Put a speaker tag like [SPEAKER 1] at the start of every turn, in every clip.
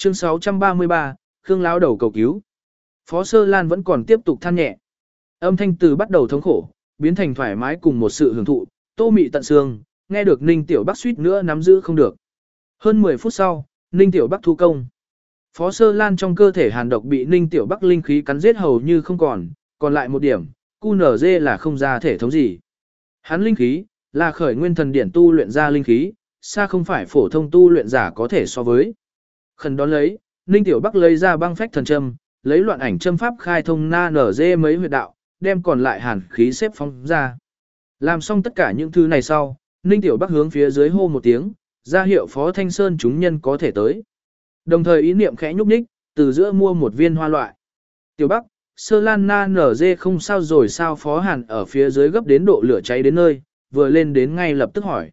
[SPEAKER 1] Chương 633, Khương lão đầu cầu cứu. Phó Sơ Lan vẫn còn tiếp tục than nhẹ. Âm thanh từ bắt đầu thống khổ, biến thành thoải mái cùng một sự hưởng thụ, tô mị tận xương, nghe được Ninh Tiểu Bắc suýt nữa nắm giữ không được. Hơn 10 phút sau, Ninh Tiểu Bắc thu công. Phó Sơ Lan trong cơ thể hàn độc bị Ninh Tiểu Bắc linh khí cắn giết hầu như không còn lại một điểm, QNZ là không ra thể thống gì. Hắn linh khí, là khởi nguyên thần điển tu luyện ra linh khí, xa không phải phổ thông tu luyện giả có thể so với. Khẩn đón lấy, Ninh Tiểu Bắc lấy ra băng phách thần châm, lấy loạn ảnh châm pháp khai thông na nở dê mấy huyệt đạo, đem còn lại hàn khí xếp phóng ra. Làm xong tất cả những thứ này sau, Ninh Tiểu Bắc hướng phía dưới hô một tiếng, ra hiệu Phó Thanh Sơn chúng nhân có thể tới. Đồng thời ý niệm khẽ nhúc nhích, từ giữa mua một viên hoa loại. Tiểu Bắc, Sơ Lan na nở dê không sao rồi sao? Phó Hàn ở phía dưới gấp đến độ lửa cháy đến nơi, vừa lên đến ngay lập tức hỏi.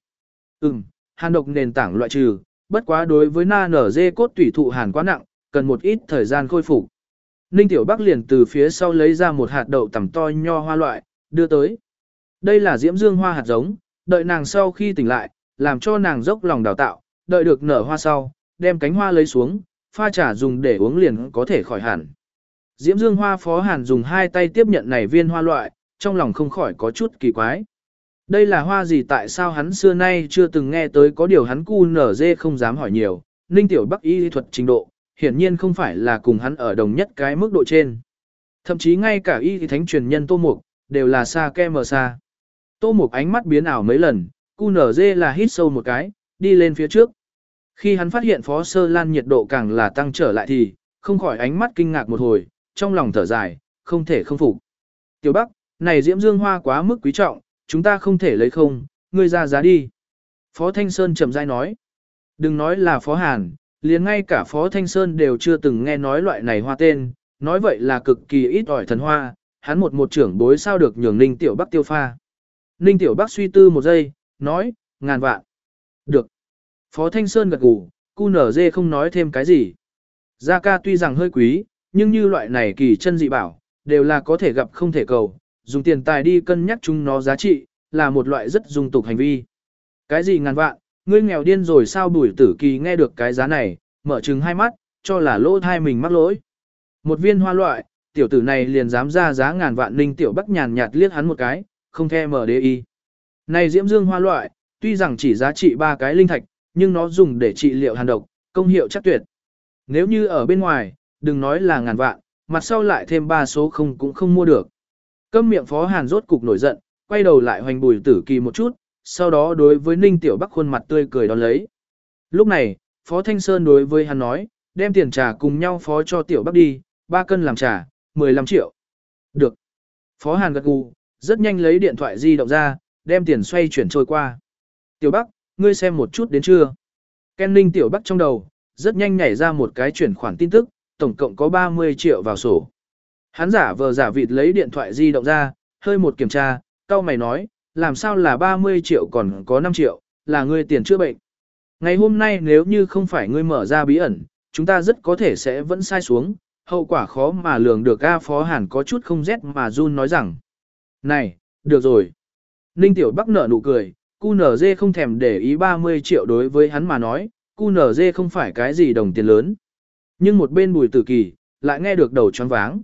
[SPEAKER 1] Hàn độc nền tảng loại trừ, bất quá đối với na nở dê cốt tủy thụ hàn quá nặng, cần một ít thời gian khôi phục. Ninh Tiểu Bắc liền từ phía sau lấy ra một hạt đậu tằm to nho hoa loại, đưa tới. Đây là diễm dương hoa hạt giống, đợi nàng sau khi tỉnh lại, làm cho nàng dốc lòng đào tạo, đợi được nở hoa sau, đem cánh hoa lấy xuống, pha trà dùng để uống liền có thể khỏi hẳn. Diễm dương hoa Phó Hàn dùng hai tay tiếp nhận này viên hoa loại, trong lòng không khỏi có chút kỳ quái. Đây là hoa gì, tại sao hắn xưa nay chưa từng nghe tới, có điều hắn QNZ không dám hỏi nhiều. Ninh Tiểu Bắc y thuật trình độ, hiển nhiên không phải là cùng hắn ở đồng nhất cái mức độ trên. Thậm chí ngay cả y thánh truyền nhân Tô Mục, đều là xa ke mờ xa. Tô Mục ánh mắt biến ảo mấy lần, QNZ là hít sâu một cái, đi lên phía trước. Khi hắn phát hiện Phó Sơ Lan nhiệt độ càng là tăng trở lại thì, không khỏi ánh mắt kinh ngạc một hồi, trong lòng thở dài, không thể không phục. Tiểu Bắc, này diễm dương hoa quá mức quý trọng, chúng ta không thể lấy không, ngươi ra giá đi. Phó Thanh Sơn chậm rãi nói. Đừng nói là Phó Hàn, liền ngay cả Phó Thanh Sơn đều chưa từng nghe nói loại này hoa tên, nói vậy là cực kỳ ít ỏi thần hoa, hắn một trưởng bối sao được nhường Ninh Tiểu Bắc tiêu pha. Ninh Tiểu Bắc suy tư một giây, nói, ngàn vạn. Được. Phó Thanh Sơn gật gù, QNZ không nói thêm cái gì. Gia ca tuy rằng hơi quý, nhưng như loại này kỳ chân dị bảo, đều là có thể gặp không thể cầu, dùng tiền tài đi cân nhắc chúng nó giá trị, là một loại rất dung tục hành vi. Cái gì ngàn vạn, ngươi nghèo điên rồi sao? Bùi Tử Kỳ nghe được cái giá này, mở trừng hai mắt, cho là lỗ thai mình mắc lỗi. Một viên hoa loại, tiểu tử này liền dám ra giá ngàn vạn. Ninh Tiểu Bắc nhàn nhạt liếc hắn một cái, không thèm mở đế y. Này diễm dương hoa loại, tuy rằng chỉ giá trị 3 cái linh thạch, nhưng nó dùng để trị liệu hàn độc, công hiệu chắc tuyệt. Nếu như ở bên ngoài, đừng nói là ngàn vạn, mặt sau lại thêm 3 số không cũng không mua được. Câm miệng Phó Hàn rốt cục nổi giận, quay đầu lại hoành Bùi Tử Kỳ một chút, sau đó đối với Ninh Tiểu Bắc khuôn mặt tươi cười đón lấy. Lúc này, Phó Thanh Sơn đối với hắn nói, đem tiền trà cùng nhau phó cho Tiểu Bắc đi, 3 cân làm trà, 15 triệu. Được. Phó Hàn gật gù, rất nhanh lấy điện thoại di động ra, đem tiền xoay chuyển trôi qua. Tiểu Bắc, ngươi xem một chút đến chưa? Ken Ninh Tiểu Bắc trong đầu, rất nhanh nhảy ra một cái chuyển khoản tin tức, tổng cộng có 30 triệu vào sổ. Hắn giả vờ giả vịt lấy điện thoại di động ra, hơi một kiểm tra, cau mày nói, làm sao là 30 triệu còn có 5 triệu, là ngươi tiền chữa bệnh. Ngày hôm nay nếu như không phải ngươi mở ra bí ẩn, chúng ta rất có thể sẽ vẫn sai xuống, hậu quả khó mà lường được. A Phó Hàn có chút không rét mà run nói rằng, này, được rồi. Ninh Tiểu Bắc nở nụ cười, QNZ không thèm để ý 30 triệu đối với hắn mà nói, QNZ không phải cái gì đồng tiền lớn. Nhưng một bên Bùi Tử Kỳ, lại nghe được đầu choáng váng.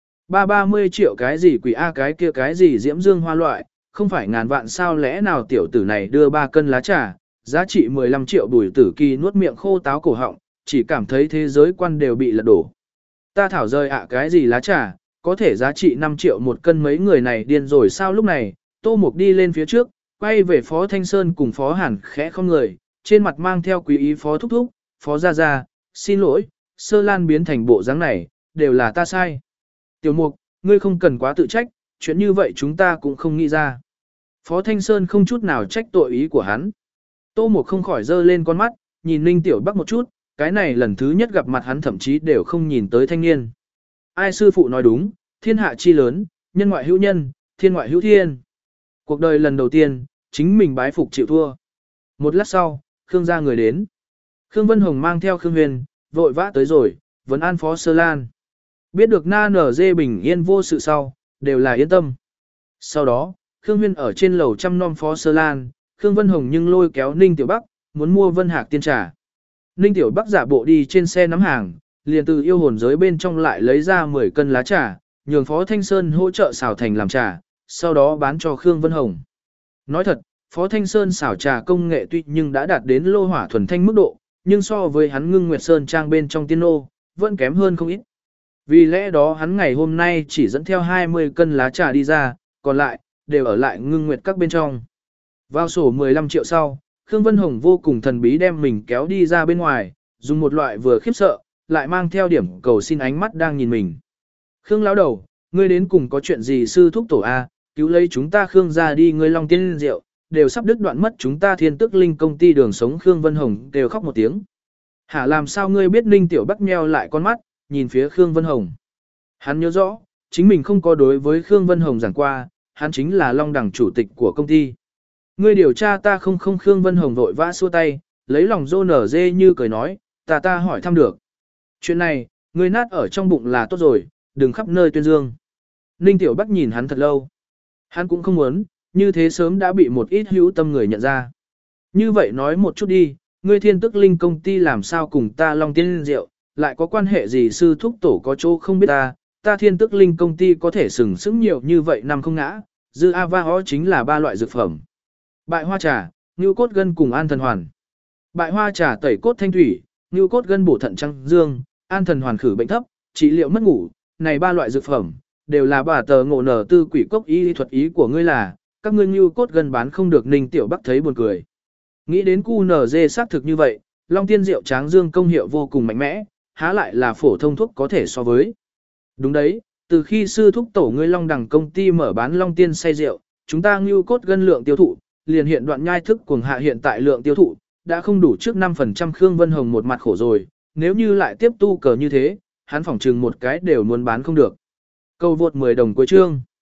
[SPEAKER 1] 30 triệu cái gì quỷ A, cái kia cái gì diễm dương hoa loại, không phải ngàn vạn sao? Lẽ nào tiểu tử này đưa 3 cân lá trà, giá trị 15 triệu? Bùi Tử Kỳ nuốt miệng khô táo cổ họng, chỉ cảm thấy thế giới quan đều bị lật đổ. Ta thảo rơi ạ, cái gì lá trà, có thể giá trị 5 triệu một cân, mấy người này điên rồi sao? Lúc này, Tô Mục đi lên phía trước, quay về Phó Thanh Sơn cùng Phó Hàn khẽ không người, trên mặt mang theo quý ý. Phó thúc thúc, Phó gia gia, xin lỗi, Sơ Lan biến thành bộ dáng này, đều là ta sai. Tiểu Mục, ngươi không cần quá tự trách, chuyện như vậy chúng ta cũng không nghĩ ra. Phó Thanh Sơn không chút nào trách tội ý của hắn. Tô Mục không khỏi dơ lên con mắt, nhìn Ninh Tiểu Bắc một chút, cái này lần thứ nhất gặp mặt hắn thậm chí đều không nhìn tới thanh niên. Ai sư phụ nói đúng, thiên hạ chi lớn, nhân ngoại hữu nhân, thiên ngoại hữu thiên. Cuộc đời lần đầu tiên, chính mình bái phục chịu thua. Một lát sau, Khương gia người đến. Khương Vân Hồng mang theo Khương Huyền, vội vã tới rồi, vấn an Phó Sơ Lan. Biết được na nở dê bình yên vô sự sau, đều là yên tâm. Sau đó, Khương Huyên ở trên lầu chăm nom Phó Sơ Lan, Khương Vân Hồng nhưng lôi kéo Ninh Tiểu Bắc, muốn mua Vân Hạc tiên trà. Ninh Tiểu Bắc giả bộ đi trên xe nắm hàng, liền từ yêu hồn giới bên trong lại lấy ra 10 cân lá trà, nhường Phó Thanh Sơn hỗ trợ xào thành làm trà, sau đó bán cho Khương Vân Hồng. Nói thật, Phó Thanh Sơn xào trà công nghệ tuy nhưng đã đạt đến lô hỏa thuần thanh mức độ, nhưng so với hắn Ngưng Nguyệt Sơn trang bên trong tiên nô, vẫn kém hơn không ít. Vì lẽ đó hắn ngày hôm nay chỉ dẫn theo 20 cân lá trà đi ra, còn lại, đều ở lại Ngưng Nguyệt các bên trong. Vào sổ 15 triệu sau, Khương Vân Hồng vô cùng thần bí đem mình kéo đi ra bên ngoài, dùng một loại vừa khiếp sợ, lại mang theo điểm cầu xin ánh mắt đang nhìn mình. Khương lão đầu, ngươi đến cùng có chuyện gì sư thúc tổ A, cứu lấy chúng ta Khương ra đi, ngươi Long Tiên Diệu, đều sắp đứt đoạn mất chúng ta Thiên Tức Linh công ty đường sống. Khương Vân Hồng đều khóc một tiếng. Hả, làm sao ngươi biết? Ninh Tiểu Bắc nheo lại con mắt, nhìn phía Khương Vân Hồng. Hắn nhớ rõ, chính mình không có đối với Khương Vân Hồng giảng qua, hắn chính là Long Đằng chủ tịch của công ty. Ngươi điều tra ta không? Khương Vân Hồng vội vã xua tay, lấy lòng rô nở dê như cười nói, ta hỏi thăm được. Chuyện này, ngươi nát ở trong bụng là tốt rồi, đừng khắp nơi tuyên dương. Ninh Tiểu Bắc nhìn hắn thật lâu. Hắn cũng không muốn, như thế sớm đã bị một ít hữu tâm người nhận ra. Như vậy nói một chút đi, ngươi Thiên Tức Linh công ty làm sao cùng ta Long Tiên Diệu, lại có quan hệ gì? Sư thúc tổ có chỗ không biết ta Thiên Tức Linh công ty có thể sừng sững nhiều như vậy năm không ngã, dư Ava chính là 3 loại dược phẩm. Bại hoa trà, ngưu cốt gân cùng an thần hoàn. Bại hoa trà tẩy cốt thanh thủy, ngưu cốt gân bổ thận trăng dương, an thần hoàn khử bệnh thấp, trị liệu mất ngủ, này 3 loại dược phẩm đều là bà tờ ngộ nở tư quỷ cốc y thuật. Ý của ngươi là các ngươi ngưu cốt gân bán không được? Ninh Tiểu Bắc thấy buồn cười. Nghĩ đến QNZ xác thực như vậy, Long Tiên Diệu Tráng Dương công hiệu vô cùng mạnh mẽ, há lại là phổ thông thuốc có thể so với. Đúng đấy, từ khi sư thúc tổ ngươi Long Đằng công ty mở bán Long Tiên say rượu, chúng ta ngưu cốt gân lượng tiêu thụ, liền hiện đoạn nhai thức cuồng hạ, hiện tại lượng tiêu thụ đã không đủ trước 5%. Khương Vân Hồng một mặt khổ rồi, nếu như lại tiếp tu cờ như thế, hắn phỏng chừng một cái đều muốn bán không được. Câu vượt 10 đồng cuối chương.